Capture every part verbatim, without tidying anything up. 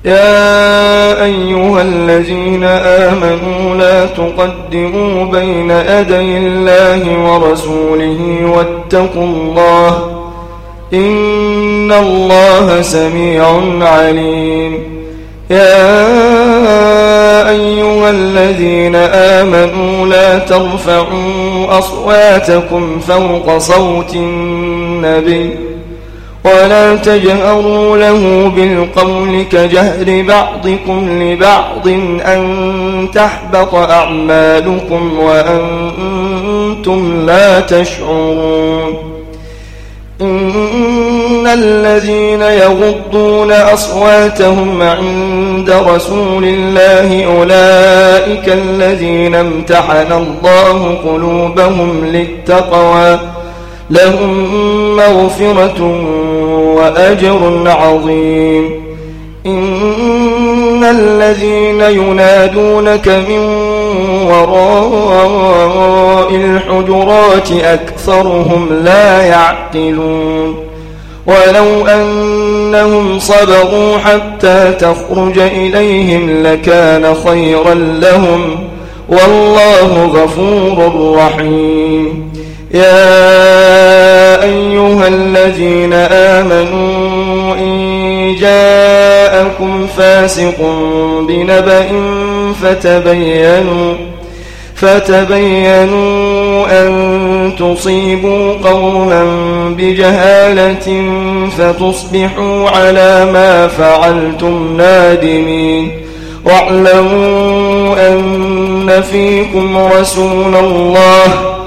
يا أيها الذين آمنوا لا تقدموا بين يدي الله ورسوله واتقوا الله إن الله سميع عليم. يا أيها الذين آمنوا لا ترفعوا أصواتكم فوق صوت النبي ولا تجهروا له بالقول كجهر بعضكم لبعض أن تحبط أعمالكم وأنتم لا تشعرون. إن الذين يغضون أصواتهم عند رسول الله أولئك الذين امتحن الله قلوبهم للتقوى لهم مغفرة وأجر عظيم. إن الذين ينادونك من وراء الحجرات أكثرهم لا يعقلون. ولو أنهم صبروا حتى تخرج إليهم لكان خيرا لهم والله غفور رحيم. يا أيها الذين آمنوا إن جاءكم فاسق بنبأ فتبينوا فتبينوا أن تصيبوا قوما بجهالة فتصبحوا على ما فعلتم نادمين. واعلموا أن فيكم رسول الله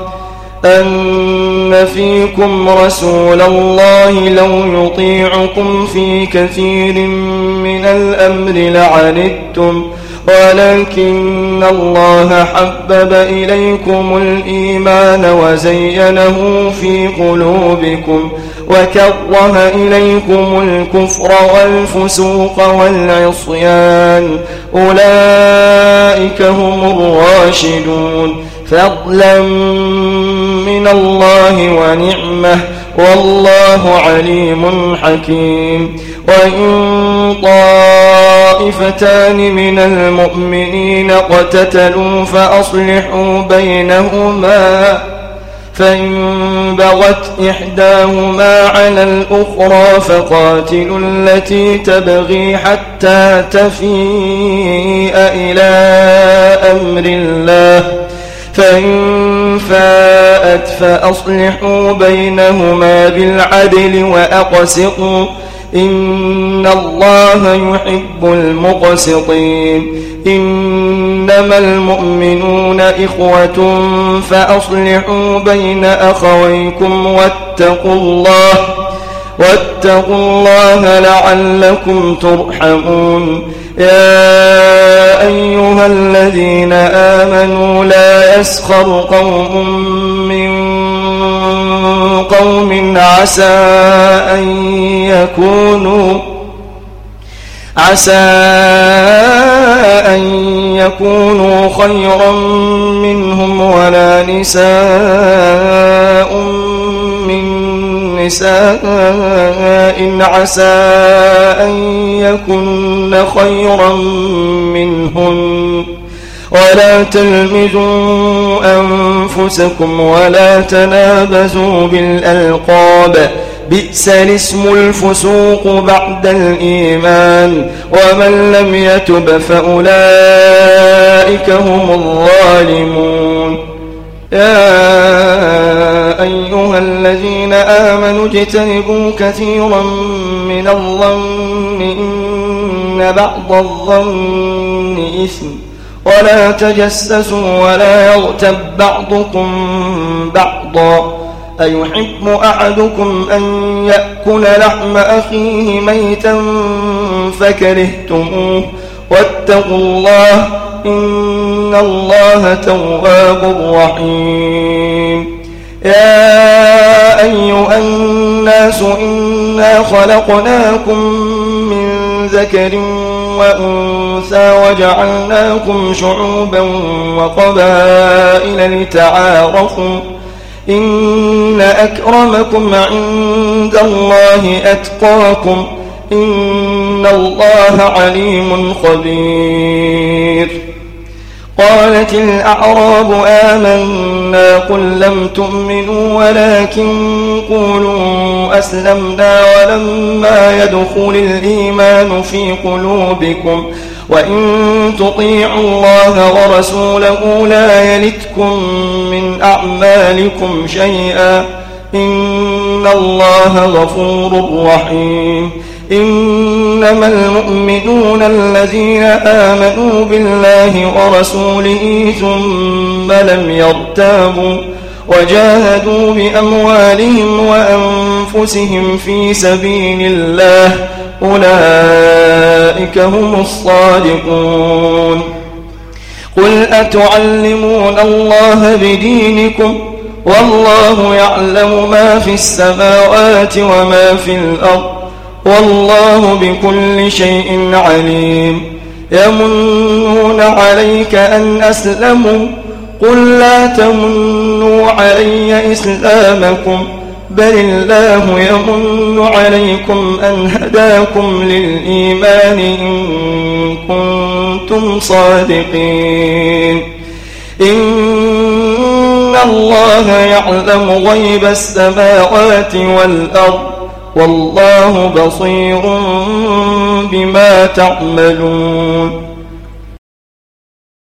أن فيكم رسول الله لو يطيعكم في كثير من الأمر لعنتم ولكن الله حبب إليكم الإيمان وزينه في قلوبكم وكره إليكم الكفر والفسوق والعصيان أولئك هم الراشدون فضلا من الله ونعمه والله عليم حكيم. وإن طائفتان من المؤمنين اقتتلوا فأصلحوا بينهما فإن بغت إحداهما على الأخرى فقاتلوا التي تبغي حتى تفيء إلى أمر الله فإن فاءت فأصلحوا بينهما بالعدل وأقسطوا إن الله يحب المقسطين. إنما المؤمنون إخوة فأصلحوا بين أخويكم واتقوا الله واتقوا الله لعلكم ترحمون. يا أيها الذين آمنوا لا يسخر قوم من قوم عسى أن يكونوا عسى أن يكونوا خيرا منهم ولا نساء من نساء عسى أن يكن خيرا منهن ولا تلمزوا أنفسكم ولا تنابزوا بالألقاب بئس الاسم الفسوق بعد الإيمان ومن لم يتب فأولئك هم الظالمون. يا أيها الذين آمنوا اجتنبوا كثيرا من الظن إن بعض الظن إثم ولا تجسسوا ولا يغتب بعضكم بعضا أيحب أحدكم أن يأكل لحم أخيه ميتا فكرهتموه واتقوا الله إن الله تواب رحيم. يا أيها الناس إنا خلقناكم من ذكر وأنثى وجعلناكم شعوبا وقبائل لتعارفوا إن أكرمكم عند الله أتقاكم إن الله عليم خبير. قالت الأعراب آمنا قل لم تؤمنوا ولكن قولوا أسلمنا ولما يدخل الإيمان في قلوبكم وإن تطيعوا الله ورسوله لا يلتكم من أعمالكم شيئا إن الله غفور رحيم. إنما المؤمنون الذين آمنوا بالله ورسوله ثم لم يرتابوا وجاهدوا بأموالهم وأنفسهم في سبيل الله أولئك هم الصادقون. قل أتعلمون الله بدينكم والله يعلم ما في السماوات وما في الأرض والله بكل شيء عليم. يمنون عليك أن أسلموا قل لا تمنوا علي إسلامكم بل الله يمن عليكم أن هداكم للإيمان إن كنتم صادقين. إن الله يعلم غيب السماوات والأرض والله بصير بما تعملون.